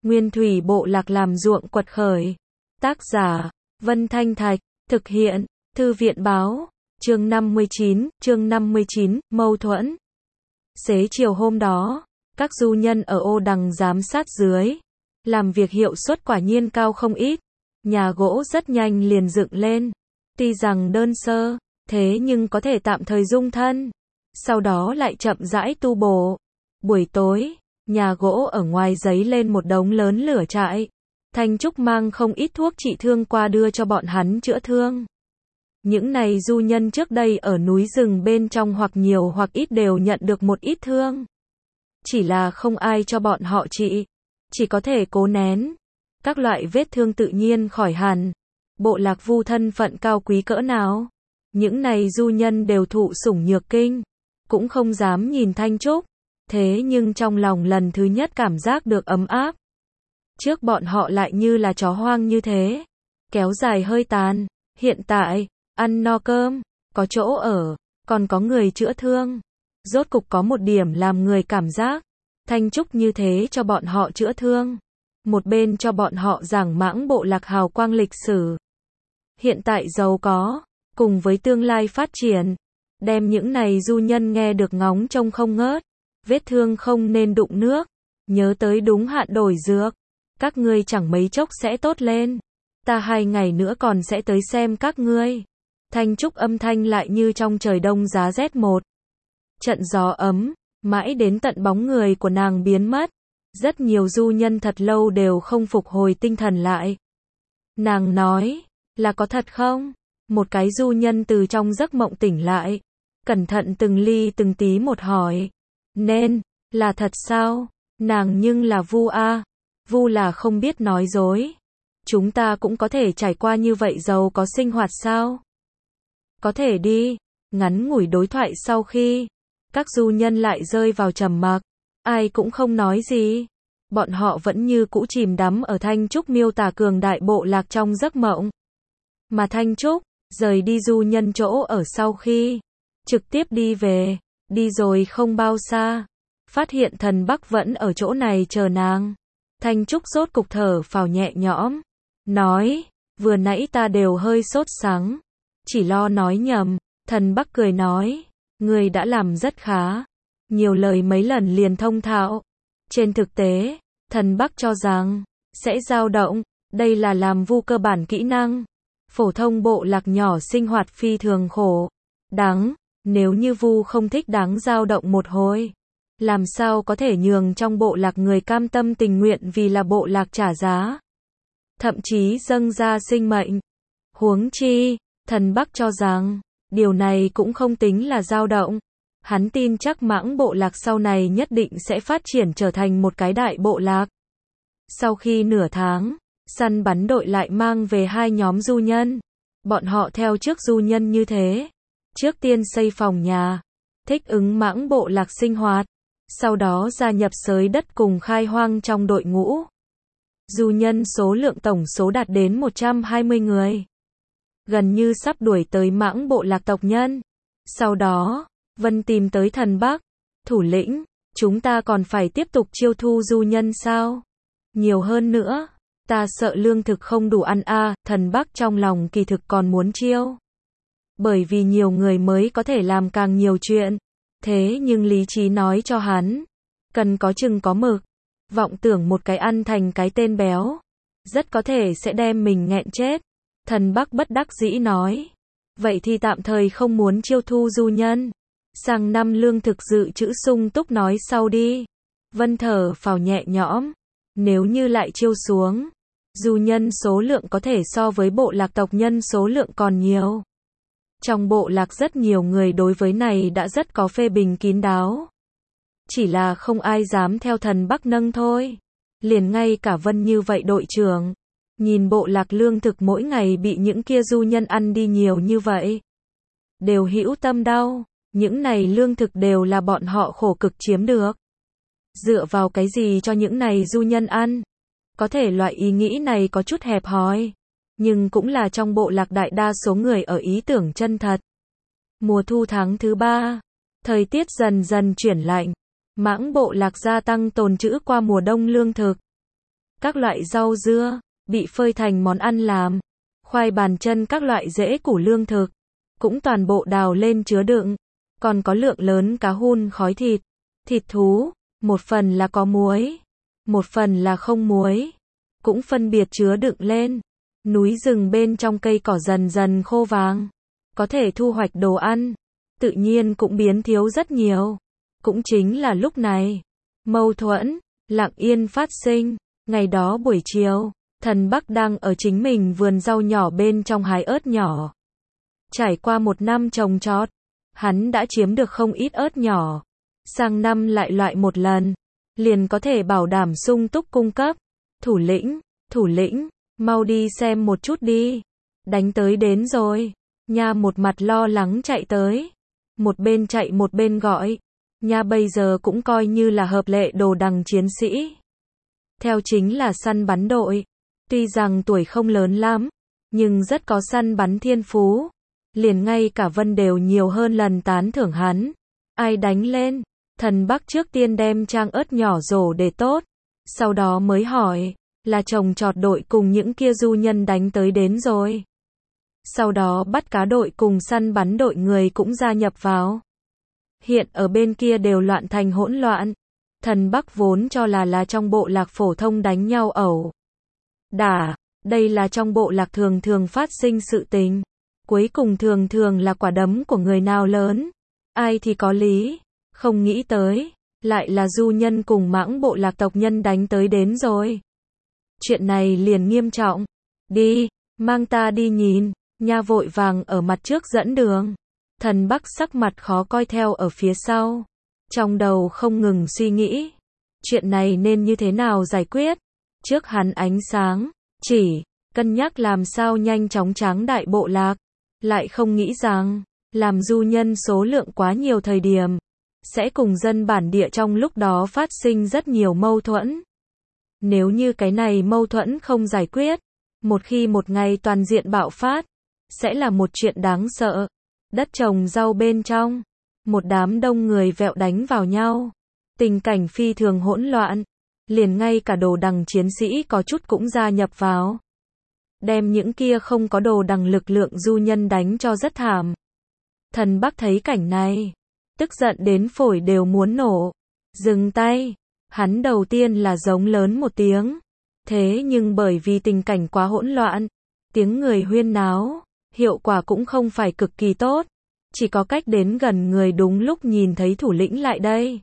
Nguyên thủy bộ lạc làm ruộng quật khởi. Tác giả, Vân Thanh Thạch, thực hiện, Thư viện báo, chương 59, mâu thuẫn. Xế chiều hôm đó, các du nhân ở ô đằng giám sát dưới, làm việc hiệu suất quả nhiên cao không ít, nhà gỗ rất nhanh liền dựng lên, tuy rằng đơn sơ, thế nhưng có thể tạm thời dung thân, sau đó lại chậm rãi tu bổ. Buổi tối, nhà gỗ ở ngoài giấy lên một đống lớn lửa trại. Thanh Trúc mang không ít thuốc trị thương qua đưa cho bọn hắn chữa thương. Những này du nhân trước đây ở núi rừng bên trong hoặc nhiều hoặc ít đều nhận được một ít thương. Chỉ là không ai cho bọn họ trị, chỉ có thể cố nén. Các loại vết thương tự nhiên khỏi hẳn. Bộ lạc Vu thân phận cao quý cỡ nào? Những này du nhân đều thụ sủng nhược kinh, cũng không dám nhìn Thanh Trúc. Thế nhưng trong lòng lần thứ nhất cảm giác được ấm áp. Trước bọn họ lại như là chó hoang như thế, kéo dài hơi tàn, hiện tại, ăn no cơm, có chỗ ở, còn có người chữa thương. Rốt cục có một điểm làm người cảm giác, Thanh Trúc như thế cho bọn họ chữa thương. Một bên cho bọn họ giảng mãng bộ lạc hào quang lịch sử. Hiện tại giàu có, cùng với tương lai phát triển, đem những này du nhân nghe được ngóng trông không ngớt. Vết thương không nên đụng nước, nhớ tới đúng hạn đổi dược. Các ngươi chẳng mấy chốc sẽ tốt lên. Ta 2 ngày nữa còn sẽ tới xem các ngươi. Thanh Trúc âm thanh lại như trong trời đông giá rét một trận gió ấm, mãi đến tận bóng người của nàng biến mất. Rất nhiều du nhân thật lâu đều không phục hồi tinh thần lại. Nàng nói, là có thật không? Một cái du nhân từ trong giấc mộng tỉnh lại, cẩn thận từng ly từng tí một hỏi. Nên, là thật sao? Nàng nhưng là Vu a. Vu là không biết nói dối. Chúng ta cũng có thể trải qua như vậy giàu có sinh hoạt sao? Có thể đi. Ngắn ngủi đối thoại sau khi, các du nhân lại rơi vào trầm mặc. Ai cũng không nói gì. Bọn họ vẫn như cũ chìm đắm ở Thanh Trúc miêu tả cường đại bộ lạc trong giấc mộng. Mà Thanh Trúc, rời đi du nhân chỗ ở sau khi, trực tiếp đi về. Đi rồi không bao xa, phát hiện thần Bắc vẫn ở chỗ này chờ nàng. Thanh Trúc sốt cục thở phào nhẹ nhõm, nói, vừa nãy ta đều hơi sốt sắng, chỉ lo nói nhầm. Thần Bắc cười nói, ngươi đã làm rất khá, nhiều lời mấy lần liền thông thạo. Trên thực tế, thần Bắc cho rằng, sẽ dao động, đây là làm Vu cơ bản kỹ năng. Phổ thông bộ lạc nhỏ sinh hoạt phi thường khổ, đáng. Nếu như Vu không thích đáng dao động một hồi, làm sao có thể nhường trong bộ lạc người cam tâm tình nguyện vì là bộ lạc trả giá, thậm chí dâng ra sinh mệnh. Huống chi, thần Bắc cho rằng, điều này cũng không tính là dao động. Hắn tin chắc mãng bộ lạc sau này nhất định sẽ phát triển trở thành một cái đại bộ lạc. Sau khi nửa tháng, săn bắn đội lại mang về 2 nhóm du nhân. Bọn họ theo trước du nhân như thế. Trước tiên xây phòng nhà, thích ứng mãng bộ lạc sinh hoạt, sau đó gia nhập xới đất cùng khai hoang trong đội ngũ. Du nhân số lượng tổng số đạt đến 120 người. Gần như sắp đuổi tới mãng bộ lạc tộc nhân. Sau đó, Vân tìm tới thần Bắc, thủ lĩnh, chúng ta còn phải tiếp tục chiêu thu du nhân sao? Nhiều hơn nữa, ta sợ lương thực không đủ ăn a. Thần Bắc trong lòng kỳ thực còn muốn chiêu. Bởi vì nhiều người mới có thể làm càng nhiều chuyện. Thế nhưng lý trí nói cho hắn, cần có chừng có mực. Vọng tưởng một cái ăn thành cái tên béo, rất có thể sẽ đem mình nghẹn chết. Thần Bắc bất đắc dĩ nói, vậy thì tạm thời không muốn chiêu thu du nhân. Sang năm lương thực dự trữ sung túc nói sau đi. Vân thở phào nhẹ nhõm, nếu như lại chiêu xuống, du nhân số lượng có thể so với bộ lạc tộc nhân số lượng còn nhiều. Trong bộ lạc rất nhiều người đối với này đã rất có phê bình kín đáo. Chỉ là không ai dám theo thần Bắc nâng thôi. Liền ngay cả Vân như vậy đội trưởng, nhìn bộ lạc lương thực mỗi ngày bị những kia du nhân ăn đi nhiều như vậy, đều hữu tâm đau. Những này lương thực đều là bọn họ khổ cực chiếm được. Dựa vào cái gì cho những này du nhân ăn? Có thể loại ý nghĩ này có chút hẹp hòi, nhưng cũng là trong bộ lạc đại đa số người ở ý tưởng chân thật. Mùa thu tháng thứ 3, thời tiết dần dần chuyển lạnh, mãng bộ lạc gia tăng tồn trữ qua mùa đông lương thực. các loại rau dưa, bị phơi thành món ăn làm. Khoai bàn chân các loại rễ củ lương thực, cũng toàn bộ đào lên chứa đựng. Còn có lượng lớn cá hun khói thịt, thịt thú, một phần là có muối, một phần là không muối, cũng phân biệt chứa đựng lên. Núi rừng bên trong cây cỏ dần dần khô vàng, có thể thu hoạch đồ ăn, tự nhiên cũng biến thiếu rất nhiều. Cũng chính là lúc này, mâu thuẫn lặng yên phát sinh. Ngày đó buổi chiều, Thần Bắc đang ở chính mình vườn rau nhỏ bên trong hái ớt nhỏ. Trải qua một năm trồng trọt, hắn đã chiếm được không ít ớt nhỏ. Sang năm lại loại một lần, liền có thể bảo đảm sung túc cung cấp. Thủ lĩnh, mau đi xem một chút đi. Đánh tới đến rồi. Nha một mặt lo lắng chạy tới. Một bên chạy một bên gọi. Nha bây giờ cũng coi như là hợp lệ đồ đằng chiến sĩ. Theo chính là săn bắn đội. Tuy rằng tuổi không lớn lắm, nhưng rất có săn bắn thiên phú. Liền ngay cả Vân đều nhiều hơn lần tán thưởng hắn. Ai đánh lên? Thần Bắc trước tiên đem trang ớt nhỏ rổ để tốt. Sau đó mới hỏi, là trồng trọt đội cùng những kia du nhân đánh tới đến rồi. Sau đó bắt cá đội cùng săn bắn đội người cũng gia nhập vào. Hiện ở bên kia đều loạn thành hỗn loạn. Thần Bắc vốn cho là trong bộ lạc phổ thông đánh nhau ẩu đả, đây là trong bộ lạc thường thường phát sinh sự tình. Cuối cùng thường thường là quả đấm của người nào lớn, ai thì có lý. Không nghĩ tới, lại là du nhân cùng mãng bộ lạc tộc nhân đánh tới đến rồi. Chuyện này liền nghiêm trọng. Đi, mang ta đi nhìn. Nha vội vàng ở mặt trước dẫn đường. Thần Bắc sắc mặt khó coi theo ở phía sau. Trong đầu không ngừng suy nghĩ. Chuyện này nên như thế nào giải quyết? Trước hắn ánh sáng, chỉ cân nhắc làm sao nhanh chóng tráng đại bộ lạc. Lại không nghĩ rằng, làm du nhân số lượng quá nhiều thời điểm, sẽ cùng dân bản địa trong lúc đó phát sinh rất nhiều mâu thuẫn. Nếu như cái này mâu thuẫn không giải quyết, một khi một ngày toàn diện bạo phát, sẽ là một chuyện đáng sợ. Đất trồng rau bên trong, một đám đông người vẹo đánh vào nhau. Tình cảnh phi thường hỗn loạn, liền ngay cả đồ đằng chiến sĩ có chút cũng gia nhập vào. Đem những kia không có đồ đằng lực lượng du nhân đánh cho rất thảm. Thần Bắc thấy cảnh này, tức giận đến phổi đều muốn nổ. Dừng tay, hắn đầu tiên là giống lớn một tiếng. Thế nhưng bởi vì tình cảnh quá hỗn loạn, tiếng người huyên náo, hiệu quả cũng không phải cực kỳ tốt. Chỉ có cách đến gần người đúng lúc nhìn thấy thủ lĩnh lại đây.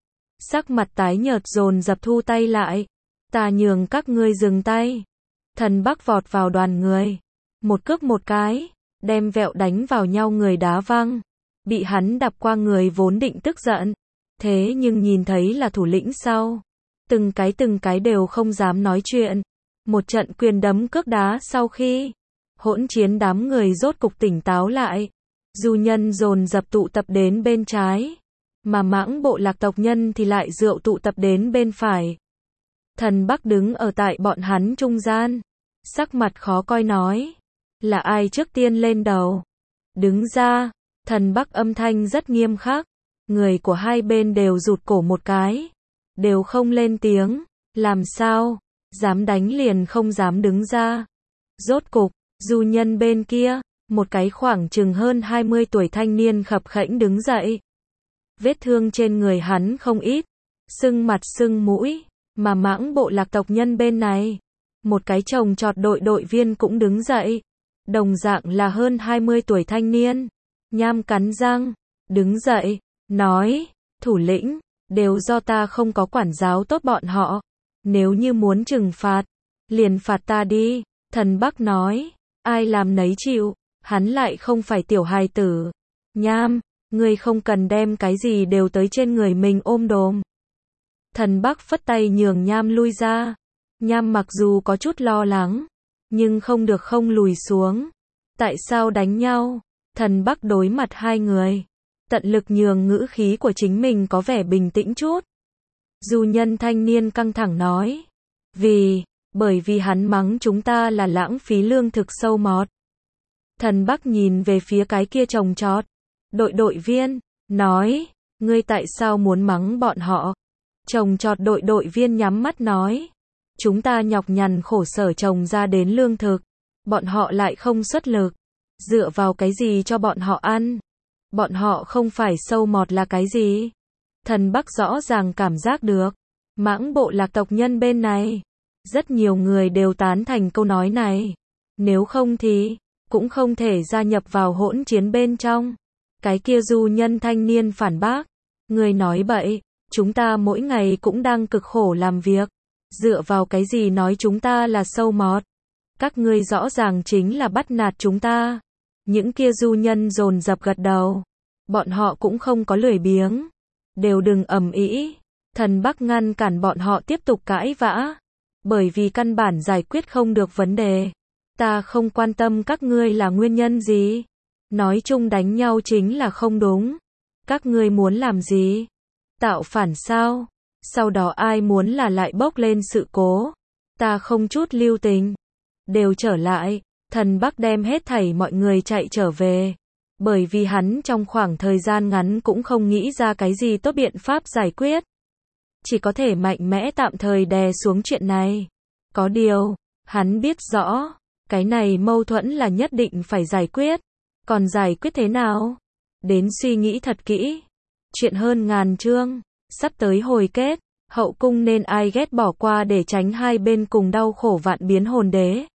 Sắc mặt tái nhợt dồn dập thu tay lại. Ta nhường các ngươi dừng tay. Thần Bắc vọt vào đoàn người. Một cước một cái, đem vẹo đánh vào nhau người đá văng. Bị hắn đạp qua người vốn định tức giận. Thế nhưng nhìn thấy là thủ lĩnh sau. Từng cái đều không dám nói chuyện. Một trận quyền đấm cước đá sau khi hỗn chiến đám người rốt cục tỉnh táo lại. Du nhân dồn dập tụ tập đến bên trái. Mà mãng bộ lạc tộc nhân thì lại rượu tụ tập đến bên phải. Thần Bắc đứng ở tại bọn hắn trung gian. Sắc mặt khó coi nói. Là ai trước tiên lên đầu? Đứng ra. Thần Bắc âm thanh rất nghiêm khắc. Người của hai bên đều rụt cổ một cái. Đều không lên tiếng. Làm sao? Dám đánh liền không dám đứng ra. Rốt cục, du nhân bên kia, một cái khoảng chừng hơn 20 tuổi thanh niên khập khẽnh đứng dậy. Vết thương trên người hắn không ít. Sưng mặt sưng mũi. Mà mãng bộ lạc tộc nhân bên này. Một cái trồng trọt đội viên cũng đứng dậy. Đồng dạng là hơn 20 tuổi thanh niên. Nham cắn răng. Đứng dậy. Nói. Thủ lĩnh. Đều do ta không có quản giáo tốt bọn họ. Nếu như muốn trừng phạt. Liền phạt ta đi. Thần Bắc nói. Ai làm nấy chịu. Hắn lại không phải tiểu hài tử. Nham. Ngươi không cần đem cái gì đều tới trên người mình ôm đồm. Thần Bắc phất tay nhường Nham lui ra. Nham mặc dù có chút lo lắng, nhưng không được không lùi xuống. Tại sao đánh nhau? Thần Bắc đối mặt hai người. Tận lực nhường ngữ khí của chính mình có vẻ bình tĩnh chút. Du nhân thanh niên căng thẳng nói. Bởi vì hắn mắng chúng ta là lãng phí lương thực sâu mọt. Thần Bắc nhìn về phía cái kia trồng trọt. Đội viên, nói, ngươi tại sao muốn mắng bọn họ? Trồng trọt đội viên nhắm mắt nói. Chúng ta nhọc nhằn khổ sở trồng ra đến lương thực, bọn họ lại không xuất lực. Dựa vào cái gì cho bọn họ ăn? Bọn họ không phải sâu mọt là cái gì? Thần Bắc rõ ràng cảm giác được. Mãng bộ lạc tộc nhân bên này. Rất nhiều người đều tán thành câu nói này. Nếu không thì, cũng không thể gia nhập vào hỗn chiến bên trong. Cái kia du nhân thanh niên phản bác. Người nói bậy, chúng ta mỗi ngày cũng đang cực khổ làm việc. Dựa vào cái gì nói chúng ta là sâu mọt? Các ngươi rõ ràng chính là bắt nạt chúng ta. Những kia du nhân dồn dập gật đầu. Bọn họ cũng không có lười biếng. Đều đừng ầm ĩ. Thần Bắc ngăn cản bọn họ tiếp tục cãi vã. Bởi vì căn bản giải quyết không được vấn đề. Ta không quan tâm các ngươi là nguyên nhân gì. Nói chung đánh nhau chính là không đúng. Các ngươi muốn làm gì? Tạo phản sao? Sau đó ai muốn là lại bốc lên sự cố? Ta không chút lưu tình. Đều trở lại. Thần Bắc đem hết thảy mọi người chạy trở về. Bởi vì hắn trong khoảng thời gian ngắn cũng không nghĩ ra cái gì tốt biện pháp giải quyết. Chỉ có thể mạnh mẽ tạm thời đè xuống chuyện này. Có điều, hắn biết rõ, cái này mâu thuẫn là nhất định phải giải quyết. Còn giải quyết thế nào? Đến suy nghĩ thật kỹ. Chuyện hơn ngàn chương, sắp tới hồi kết, hậu cung nên ai ghét bỏ qua để tránh hai bên cùng đau khổ vạn biến hồn đế.